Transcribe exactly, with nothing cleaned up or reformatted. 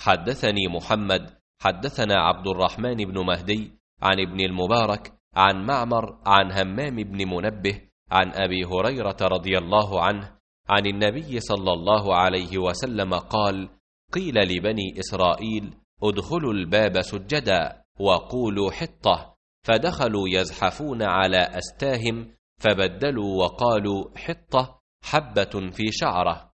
حدثني محمد حدثنا عبد الرحمن بن مهدي عن ابن المبارك عن معمر عن همام بن منبه عن أبي هريرة رضي الله عنه عن النبي صلى الله عليه وسلم قال: قيل لبني إسرائيل: ادخلوا الباب سجدا وقولوا حطة، فدخلوا يزحفون على أستاهم، فبدلوا وقالوا حطة حبة في شعرة.